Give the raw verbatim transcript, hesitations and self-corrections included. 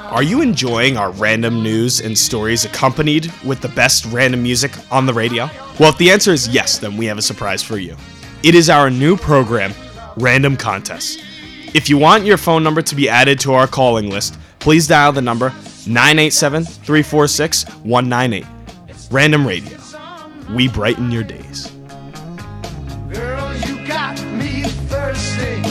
Are you enjoying our random news and stories accompanied with the best random music on the radio? Well, if the answer is yes, then we have a surprise for you. It is our new program, Random Contests. If you want your phone number to be added to our calling list, please dial the number nine eight seven, three four six, one nine eight. Random Radio. We brighten your days. Girl, you got me thirsty.